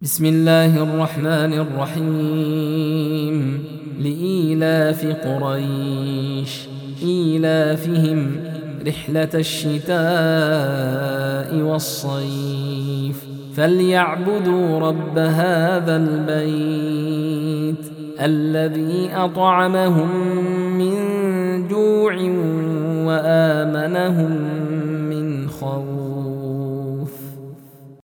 بسم الله الرحمن الرحيم لإيلاف قريش إيلافهم رحلة الشتاء والصيف فليعبدوا رب هذا البيت الذي أطعمهم من